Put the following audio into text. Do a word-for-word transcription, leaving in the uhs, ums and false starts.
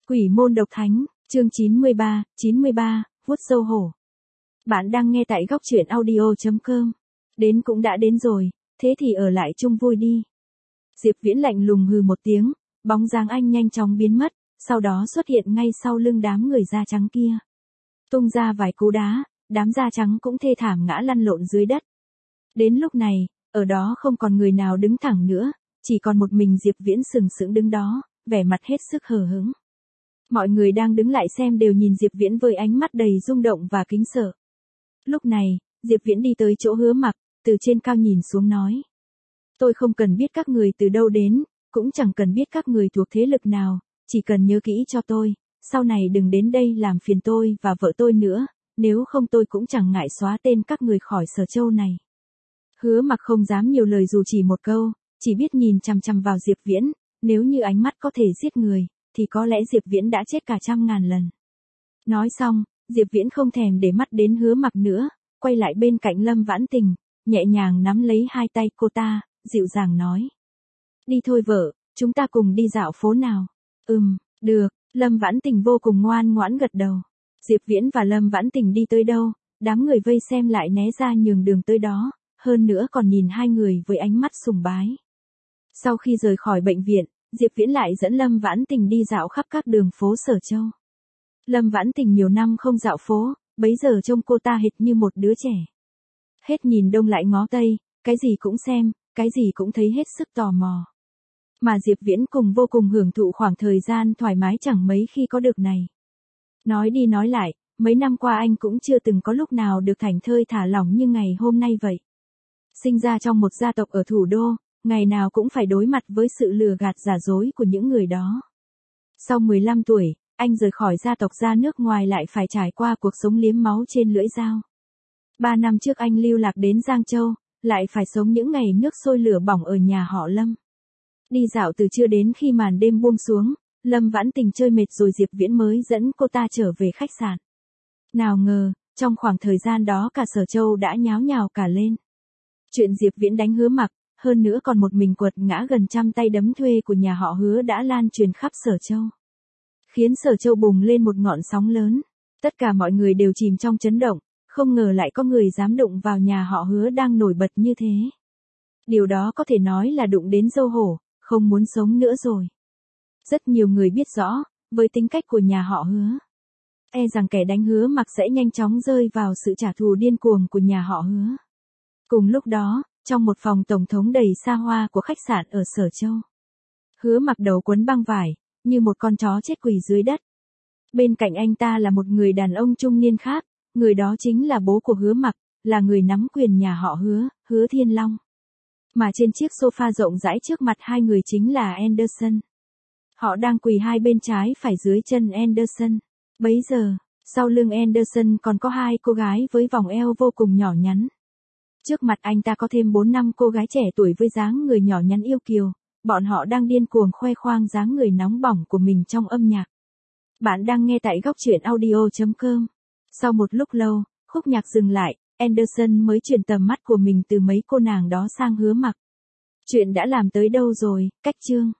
Quỷ môn độc thánh, chương chín mươi ba, chín mươi ba, vuốt sâu hổ. Bạn đang nghe tại góc truyện audio chấm com. Đến cũng đã đến rồi, thế thì ở lại chung vui đi. Diệp Viễn lạnh lùng hừ một tiếng, bóng dáng anh nhanh chóng biến mất, sau đó xuất hiện ngay sau lưng đám người da trắng kia. Tung ra vài cú đá, đám da trắng cũng thê thảm ngã lăn lộn dưới đất. Đến lúc này, ở đó không còn người nào đứng thẳng nữa, chỉ còn một mình Diệp Viễn sừng sững đứng đó, vẻ mặt hết sức hờ hững. Mọi người đang đứng lại xem đều nhìn Diệp Viễn với ánh mắt đầy rung động và kính sợ. Lúc này, Diệp Viễn đi tới chỗ Hứa Mặc, từ trên cao nhìn xuống nói. Tôi không cần biết các người từ đâu đến, cũng chẳng cần biết các người thuộc thế lực nào, chỉ cần nhớ kỹ cho tôi, sau này đừng đến đây làm phiền tôi và vợ tôi nữa, nếu không tôi cũng chẳng ngại xóa tên các người khỏi Sở Châu này. Hứa Mặc không dám nhiều lời dù chỉ một câu, chỉ biết nhìn chằm chằm vào Diệp Viễn, nếu như ánh mắt có thể giết người, thì có lẽ Diệp Viễn đã chết cả trăm ngàn lần. Nói xong, Diệp Viễn không thèm để mắt đến Hứa Mặc nữa, quay lại bên cạnh Lâm Vãn Tình, nhẹ nhàng nắm lấy hai tay cô ta, dịu dàng nói. Đi thôi vợ, chúng ta cùng đi dạo phố nào. Ừm, được, Lâm Vãn Tình vô cùng ngoan ngoãn gật đầu. Diệp Viễn và Lâm Vãn Tình đi tới đâu, đám người vây xem lại né ra nhường đường tới đó, hơn nữa còn nhìn hai người với ánh mắt sùng bái. Sau khi rời khỏi bệnh viện, Diệp Viễn lại dẫn Lâm Vãn Tình đi dạo khắp các đường phố Sở Châu. Lâm Vãn Tình nhiều năm không dạo phố, bấy giờ trông cô ta hệt như một đứa trẻ. Hết nhìn đông lại ngó tây, cái gì cũng xem, cái gì cũng thấy hết sức tò mò. Mà Diệp Viễn cùng vô cùng hưởng thụ khoảng thời gian thoải mái chẳng mấy khi có được này. Nói đi nói lại, mấy năm qua anh cũng chưa từng có lúc nào được thảnh thơi thả lỏng như ngày hôm nay vậy. Sinh ra trong một gia tộc ở thủ đô, ngày nào cũng phải đối mặt với sự lừa gạt giả dối của những người đó. Sau mười lăm tuổi, anh rời khỏi gia tộc ra nước ngoài lại phải trải qua cuộc sống liếm máu trên lưỡi dao. Ba năm trước anh lưu lạc đến Giang Châu, lại phải sống những ngày nước sôi lửa bỏng ở nhà họ Lâm. Đi dạo từ trưa đến khi màn đêm buông xuống, Lâm Vãn Tình chơi mệt rồi Diệp Viễn mới dẫn cô ta trở về khách sạn. Nào ngờ, trong khoảng thời gian đó cả Sở Châu đã nháo nhào cả lên. Chuyện Diệp Viễn đánh Hứa Mặc, hơn nữa còn một mình quật ngã gần trăm tay đấm thuê của nhà họ Hứa đã lan truyền khắp Sở Châu. Khiến Sở Châu bùng lên một ngọn sóng lớn. Tất cả mọi người đều chìm trong chấn động, không ngờ lại có người dám đụng vào nhà họ Hứa đang nổi bật như thế. Điều đó có thể nói là đụng đến dâu hổ, không muốn sống nữa rồi. Rất nhiều người biết rõ, với tính cách của nhà họ Hứa, e rằng kẻ đánh Hứa Mặc sẽ nhanh chóng rơi vào sự trả thù điên cuồng của nhà họ Hứa. Cùng lúc đó, trong một phòng tổng thống đầy xa hoa của khách sạn ở Sở Châu, Hứa Mặc đầu quấn băng vải, như một con chó chết quỳ dưới đất. Bên cạnh anh ta là một người đàn ông trung niên khác, người đó chính là bố của Hứa Mặc, là người nắm quyền nhà họ Hứa, Hứa Thiên Long. Mà trên chiếc sofa rộng rãi trước mặt hai người chính là Anderson. Họ đang quỳ hai bên trái phải dưới chân Anderson. Bấy giờ, sau lưng Anderson còn có hai cô gái với vòng eo vô cùng nhỏ nhắn. Trước mặt anh ta có thêm bốn năm cô gái trẻ tuổi với dáng người nhỏ nhắn yêu kiều, bọn họ đang điên cuồng khoe khoang dáng người nóng bỏng của mình trong âm nhạc. Bạn đang nghe tại góc truyện audio chấm com. Sau một lúc lâu, khúc nhạc dừng lại, Anderson mới chuyển tầm mắt của mình từ mấy cô nàng đó sang Hứa Mặc. Chuyện đã làm tới đâu rồi, cách chương?